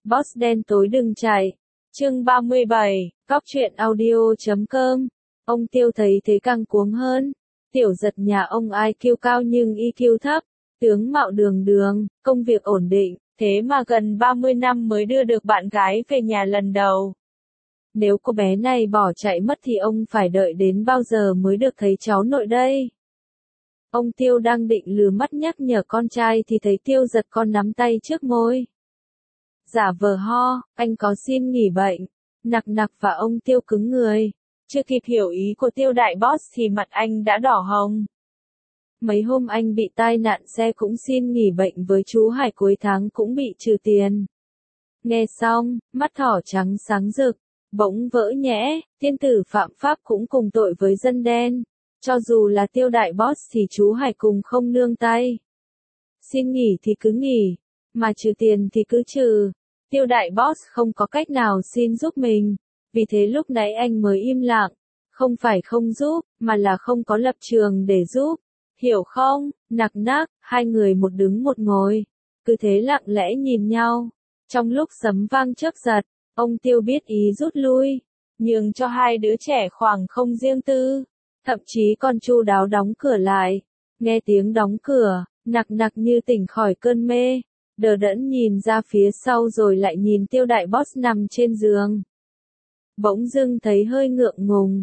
Boss đen tối đừng chạy. Chương 37, Cóc truyện audio.com. Ông Tiêu thấy thế càng cuống hơn. Tiểu Giật nhà ông IQ cao nhưng EQ thấp, tướng mạo đường đường, công việc ổn định, thế mà gần 30 năm mới đưa được bạn gái về nhà lần đầu. Nếu cô bé này bỏ chạy mất thì ông phải đợi đến bao giờ mới được thấy cháu nội đây? Ông Tiêu đang định lừa mắt nhắc nhở con trai thì thấy Tiêu Giật con nắm tay trước môi. Giả vờ ho, anh có xin nghỉ bệnh. Nặc nặc và ông Tiêu cứng người. Chưa kịp hiểu ý của Tiêu đại boss thì mặt anh đã đỏ hồng. Mấy hôm anh bị tai nạn xe cũng xin nghỉ bệnh với chú Hải, cuối tháng cũng bị trừ tiền. Nghe xong, mắt thỏ trắng sáng rực, bỗng vỡ nhẽ, tiên tử phạm pháp cũng cùng tội với dân đen. Cho dù là Tiêu đại boss thì chú Hải cùng không nương tay. Xin nghỉ thì cứ nghỉ, mà trừ tiền thì cứ trừ. Tiêu đại boss không có cách nào xin giúp mình, vì thế lúc nãy anh mới im lặng. Không phải không giúp, mà là không có lập trường để giúp. Hiểu không? Nặc nặc, hai người một đứng một ngồi. Cứ thế lặng lẽ nhìn nhau. Trong lúc sấm vang chớp giật, ông Tiêu biết ý rút lui, nhường cho hai đứa trẻ khoảng không riêng tư. Thậm chí còn chu đáo đóng cửa lại. Nghe tiếng đóng cửa, nặc nặc như tỉnh khỏi cơn mê. Đờ đẫn nhìn ra phía sau rồi lại nhìn Tiêu đại boss nằm trên giường. Bỗng dưng thấy hơi ngượng ngùng.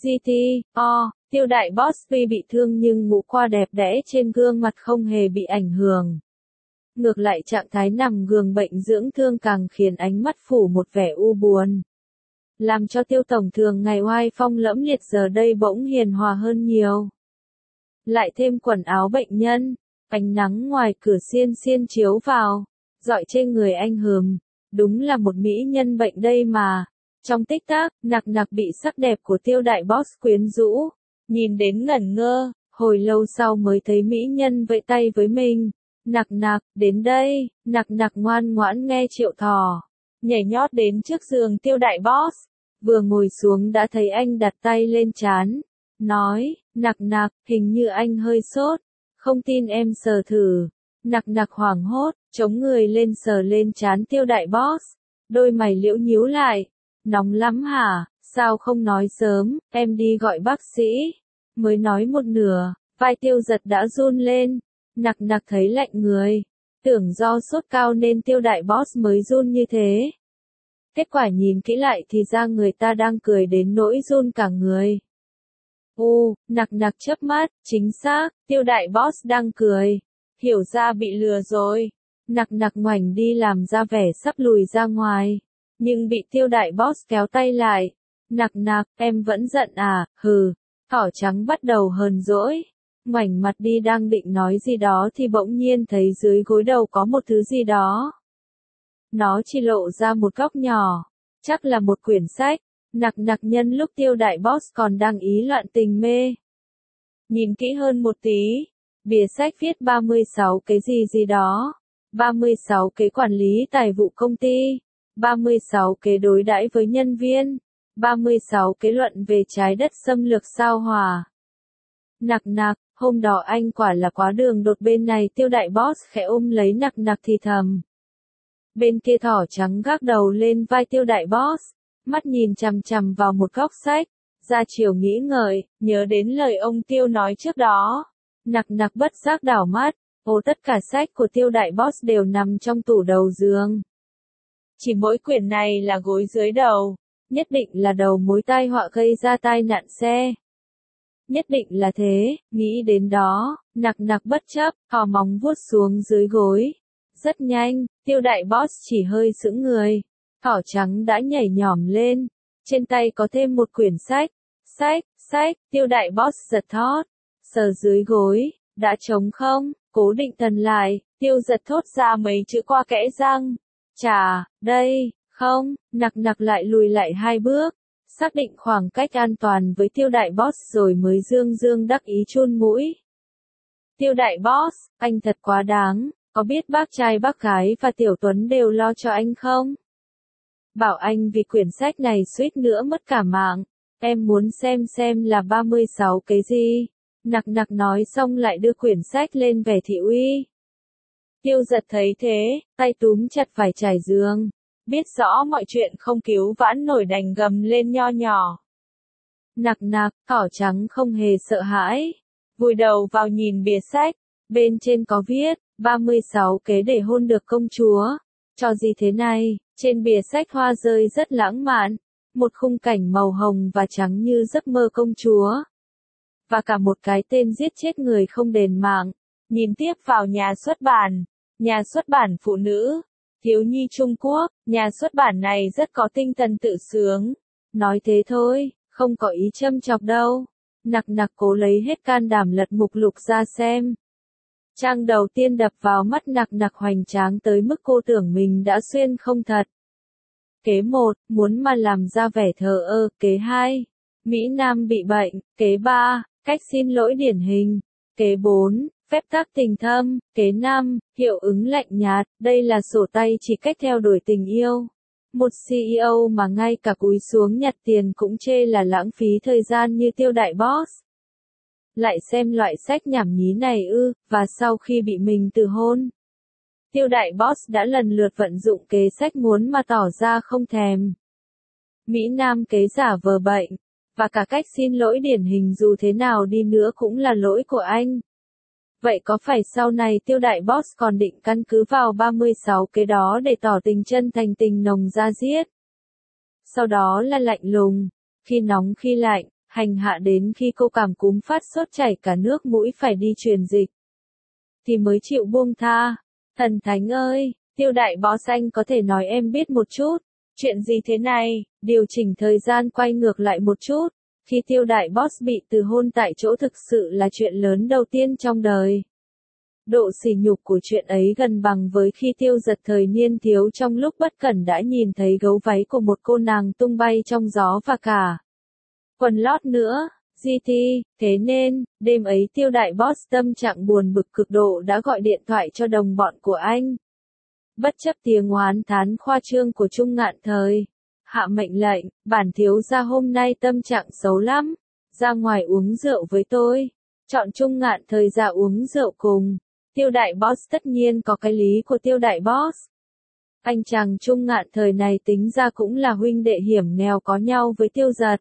Tiêu đại boss tuy bị thương nhưng ngũ qua đẹp đẽ trên gương mặt không hề bị ảnh hưởng. Ngược lại trạng thái nằm giường bệnh dưỡng thương càng khiến ánh mắt phủ một vẻ u buồn. Làm cho Tiêu tổng thường ngày oai phong lẫm liệt giờ đây bỗng hiền hòa hơn nhiều. Lại thêm quần áo bệnh nhân, ánh nắng ngoài cửa xiên xiên chiếu vào, rọi trên người anh hừm. Đúng là một mỹ nhân bệnh đây mà. Trong tích tắc, nặc nặc bị sắc đẹp của Tiêu đại boss quyến rũ, nhìn đến ngẩn ngơ, hồi lâu sau mới thấy mỹ nhân vẫy tay với mình. Nặc nặc, đến đây. Nặc nặc ngoan ngoãn nghe triệu thò, nhảy nhót đến trước giường Tiêu đại boss. Vừa ngồi xuống đã thấy anh đặt tay lên trán, nói, nặc nặc, hình như anh hơi sốt, không tin em sờ thử. Nặc nặc hoảng hốt, chống người lên sờ lên trán Tiêu đại boss, đôi mày liễu nhíu lại. Nóng lắm hả? Sao không nói sớm, em đi gọi bác sĩ. Mới nói một nửa, vai Tiêu Giật đã run lên. Nặc nặc thấy lạnh người, tưởng do sốt cao nên Tiêu đại boss mới run như thế. Kết quả nhìn kỹ lại thì ra người ta đang cười đến nỗi run cả người. Nặc nặc chớp mắt, chính xác, Tiêu đại boss đang cười. Hiểu ra bị lừa rồi. Nặc nặc ngoảnh đi làm ra vẻ sắp lùi ra ngoài. Nhưng bị Tiêu đại boss kéo tay lại. Nặc nặc, em vẫn giận à? Hừ. Thỏ trắng bắt đầu hờn dỗi. Ngoảnh mặt đi đang định nói gì đó thì bỗng nhiên thấy dưới gối đầu có một thứ gì đó. Nó chỉ lộ ra một góc nhỏ. Chắc là một quyển sách. Nặc nặc nhân lúc Tiêu đại boss còn đang ý loạn tình mê. Nhìn kỹ hơn một tí. Bìa sách viết 36 cái gì đó. 36 cái quản lý tài vụ công ty. 36 kế đối đãi với nhân viên. 36 kế luận về trái đất xâm lược sao Hỏa. Nặc nặc, hôm đó anh quả là quá đường đột. Bên này Tiêu đại boss khẽ ôm lấy nặc nặc thì thầm. Bên kia thỏ trắng gác đầu lên vai Tiêu đại boss, mắt nhìn chằm chằm vào một góc sách. Ra chiều nghĩ ngợi, nhớ đến lời ông Tiêu nói trước đó. Nặc nặc bất giác đảo mắt. Tất cả sách của Tiêu đại boss đều nằm trong tủ đầu giường. Chỉ mỗi quyển này là gối dưới đầu. Nhất định là đầu mối tai họa gây ra tai nạn xe. Nhất định là thế, nghĩ đến đó, nặc nặc bất chấp, thò móng vuốt xuống dưới gối. Rất nhanh, Tiêu đại boss chỉ hơi sững người. Thỏ trắng đã nhảy nhỏm lên. Trên tay có thêm một quyển sách. Sách, Tiêu đại boss giật thót. Sờ dưới gối, đã trống không, cố định thần lại, Tiêu Giật thốt ra mấy chữ qua kẽ răng. Chà, đây, không, nặc nặc lại lùi lại hai bước, xác định khoảng cách an toàn với Tiêu đại boss rồi mới dương đắc ý chun mũi. Tiêu đại boss, anh thật quá đáng, có biết bác trai bác gái và Tiểu Tuấn đều lo cho anh không? Bảo anh vì quyển sách này suýt nữa mất cả mạng, em muốn xem là 36 cái gì? Nặc nặc nói xong lại đưa quyển sách lên vẻ thị uy. Tiêu Giật thấy thế, tay túm chặt vải trải giường. biết rõ mọi chuyện không cứu vãn nổi đành gầm lên nho nhỏ. Nặc nặc, cỏ trắng không hề sợ hãi. Vùi đầu vào nhìn bìa sách, bên trên có viết, 36 kế để hôn được công chúa. Cho gì thế này, trên bìa sách hoa rơi rất lãng mạn, một khung cảnh màu hồng và trắng như giấc mơ công chúa. Và cả một cái tên giết chết người không đền mạng. Nhìn tiếp vào nhà xuất bản phụ nữ, thiếu nhi Trung Quốc, nhà xuất bản này rất có tinh thần tự sướng. Nói thế thôi, không có ý châm chọc đâu. Nặc nặc cố lấy hết can đảm lật mục lục ra xem. Trang đầu tiên đập vào mắt nặc nặc hoành tráng tới mức cô tưởng mình đã xuyên không thật. Kế 1, muốn mà làm ra vẻ thờ ơ. Kế 2, Mỹ Nam bị bệnh. Kế 3, cách xin lỗi điển hình. Kế 4, phép tắc tình thâm. Kế 5, hiệu ứng lạnh nhạt. Đây là sổ tay chỉ cách theo đuổi tình yêu. Một CEO mà ngay cả cúi xuống nhặt tiền cũng chê là lãng phí thời gian như Tiêu Đại Boss. Lại xem loại sách nhảm nhí này ư, và sau khi bị mình từ hôn. Tiêu Đại Boss đã lần lượt vận dụng kế sách muốn mà tỏ ra không thèm. Mỹ Nam kế giả vờ bệnh, và cả cách xin lỗi điển hình dù thế nào đi nữa cũng là lỗi của anh. Vậy có phải sau này Tiêu Đại Boss còn định căn cứ vào 36 kế đó để tỏ tình chân thành tình nồng da diết? Sau đó là lạnh lùng, khi nóng khi lạnh, hành hạ đến khi cô cảm cúm phát sốt chảy cả nước mũi phải đi truyền dịch. Thì mới chịu buông tha. Thần thánh ơi, Tiêu Đại Boss anh có thể nói em biết một chút. Chuyện gì thế này, điều chỉnh thời gian quay ngược lại một chút. Khi Tiêu Đại Boss bị từ hôn tại chỗ thực sự là chuyện lớn đầu tiên trong đời. Độ sỉ nhục của chuyện ấy gần bằng với khi Tiêu Giật thời niên thiếu trong lúc bất cẩn đã nhìn thấy gấu váy của một cô nàng tung bay trong gió và cả quần lót nữa. GT, thế nên, đêm ấy Tiêu Đại Boss tâm trạng buồn bực cực độ đã gọi điện thoại cho đồng bọn của anh. Bất chấp tiếng oán thán khoa trương của Trung Ngạn Thời, hạ mệnh lệnh, bản thiếu gia hôm nay tâm trạng xấu lắm, ra ngoài uống rượu với tôi. Chọn Trung Ngạn Thời ra uống rượu cùng. Tiêu Đại Boss tất nhiên có cái lý của Tiêu Đại Boss. Anh chàng Trung Ngạn Thời này tính ra cũng là huynh đệ hiểm nghèo có nhau với Tiêu Giật.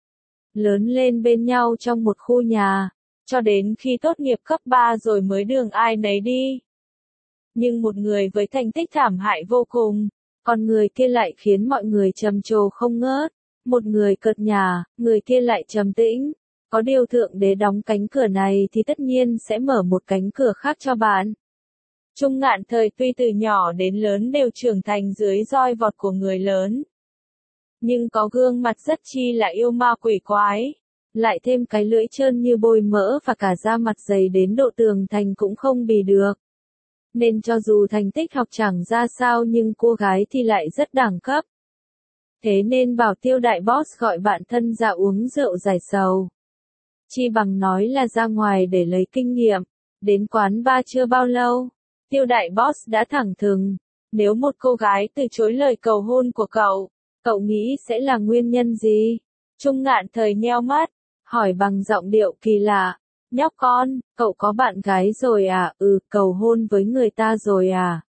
Lớn lên bên nhau trong một khu nhà, cho đến khi tốt nghiệp cấp 3 rồi mới đường ai nấy đi. Nhưng một người với thành tích thảm hại vô cùng, còn người kia lại khiến mọi người trầm trồ không ngớt. Một người cợt nhả, người kia lại trầm tĩnh. Có điều Thượng Đế đóng cánh cửa này thì tất nhiên sẽ mở một cánh cửa khác cho bạn. Trung Ngạn Thời tuy từ nhỏ đến lớn đều trưởng thành dưới roi vọt của người lớn. Nhưng có gương mặt rất chi là yêu ma quỷ quái. Lại thêm cái lưỡi trơn như bôi mỡ và cả da mặt dày đến độ tường thành cũng không bì được. Nên cho dù thành tích học chẳng ra sao nhưng cô gái thì lại rất đẳng cấp. Thế nên bảo Tiêu Đại Boss gọi bạn thân ra uống rượu giải sầu. Chi bằng nói là ra ngoài để lấy kinh nghiệm. Đến quán bar chưa bao lâu, Tiêu Đại Boss đã thẳng thừng. Nếu một cô gái từ chối lời cầu hôn của cậu nghĩ sẽ là nguyên nhân gì? Trung Ngạn Thời nheo mắt, hỏi bằng giọng điệu kỳ lạ. Nhóc con, cậu có bạn gái rồi à? Cầu hôn với người ta rồi à?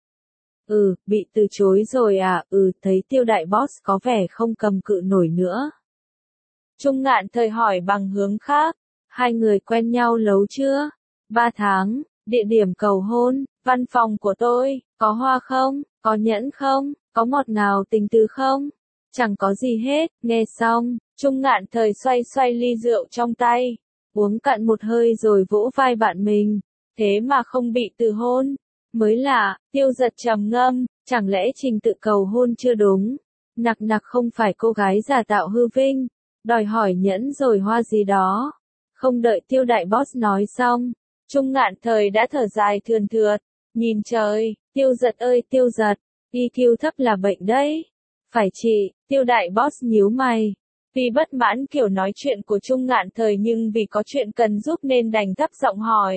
Bị từ chối rồi à? Thấy Tiêu Đại Boss có vẻ không cầm cự nổi nữa. Trung Ngạn Thời hỏi bằng hướng khác. Hai người quen nhau lâu chưa? 3 tháng. Địa điểm cầu hôn, văn phòng của tôi. Có hoa không? Có nhẫn không? Có ngọt ngào tình tứ không? Chẳng có gì hết. Nghe xong, Trung Ngạn Thời xoay xoay ly rượu trong tay. Uống cạn một hơi rồi vỗ vai bạn mình. Thế mà không bị từ hôn. Mới lạ, Tiêu Giật trầm ngâm, chẳng lẽ trình tự cầu hôn chưa đúng. Nặc nặc không phải cô gái giả tạo hư vinh, đòi hỏi nhẫn rồi hoa gì đó. Không đợi Tiêu Đại Boss nói xong, Trung Ngạn Thời đã thở dài thườn thượt. Nhìn trời, Tiêu Giật ơi Tiêu Giật, EQ thấp là bệnh đấy. Phải chị, Tiêu Đại Boss nhíu mày. Vì bất mãn kiểu nói chuyện của Trung Ngạn Thời nhưng vì có chuyện cần giúp nên đành thấp giọng hỏi.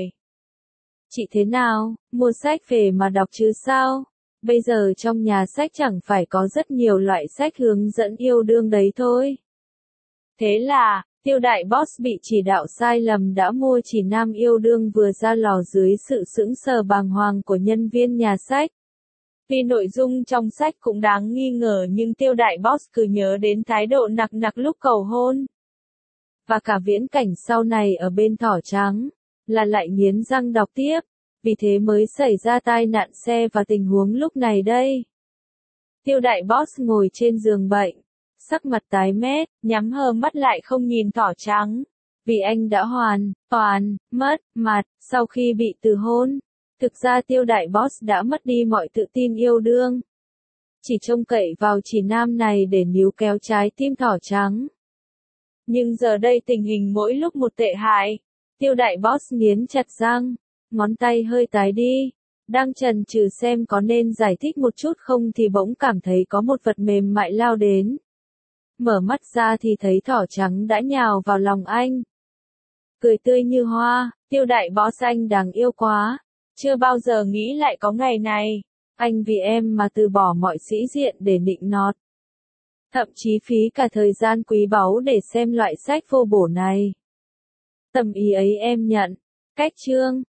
Chị thế nào, mua sách về mà đọc chứ sao? Bây giờ trong nhà sách chẳng phải có rất nhiều loại sách hướng dẫn yêu đương đấy thôi. Thế là, Tiêu Đại Boss bị chỉ đạo sai lầm đã mua chỉ nam yêu đương vừa ra lò dưới sự sững sờ bàng hoàng của nhân viên nhà sách. Vì nội dung trong sách cũng đáng nghi ngờ nhưng Tiêu đại boss cứ nhớ đến thái độ nặc nặc lúc cầu hôn. Và cả viễn cảnh sau này ở bên thỏ trắng, là lại nghiến răng đọc tiếp, vì thế mới xảy ra tai nạn xe và tình huống lúc này đây. Tiêu đại boss ngồi trên giường bệnh, sắc mặt tái mét, nhắm hờ mắt lại không nhìn thỏ trắng, vì anh đã hoàn toàn mất mặt sau khi bị từ hôn. Thực ra Tiêu đại boss đã mất đi mọi tự tin yêu đương. Chỉ trông cậy vào chỉ nam này để níu kéo trái tim thỏ trắng. Nhưng giờ đây tình hình mỗi lúc một tệ hại. Tiêu đại boss nghiến chặt răng, ngón tay hơi tái đi. Đang chần chừ xem có nên giải thích một chút không thì bỗng cảm thấy có một vật mềm mại lao đến. Mở mắt ra thì thấy thỏ trắng đã nhào vào lòng anh. Cười tươi như hoa, Tiêu đại boss anh đáng yêu quá. Chưa bao giờ nghĩ lại có ngày này. Anh vì em mà từ bỏ mọi sĩ diện để nịnh nọt. Thậm chí phí cả thời gian quý báu để xem loại sách vô bổ này. Tâm ý ấy em nhận. Cách chương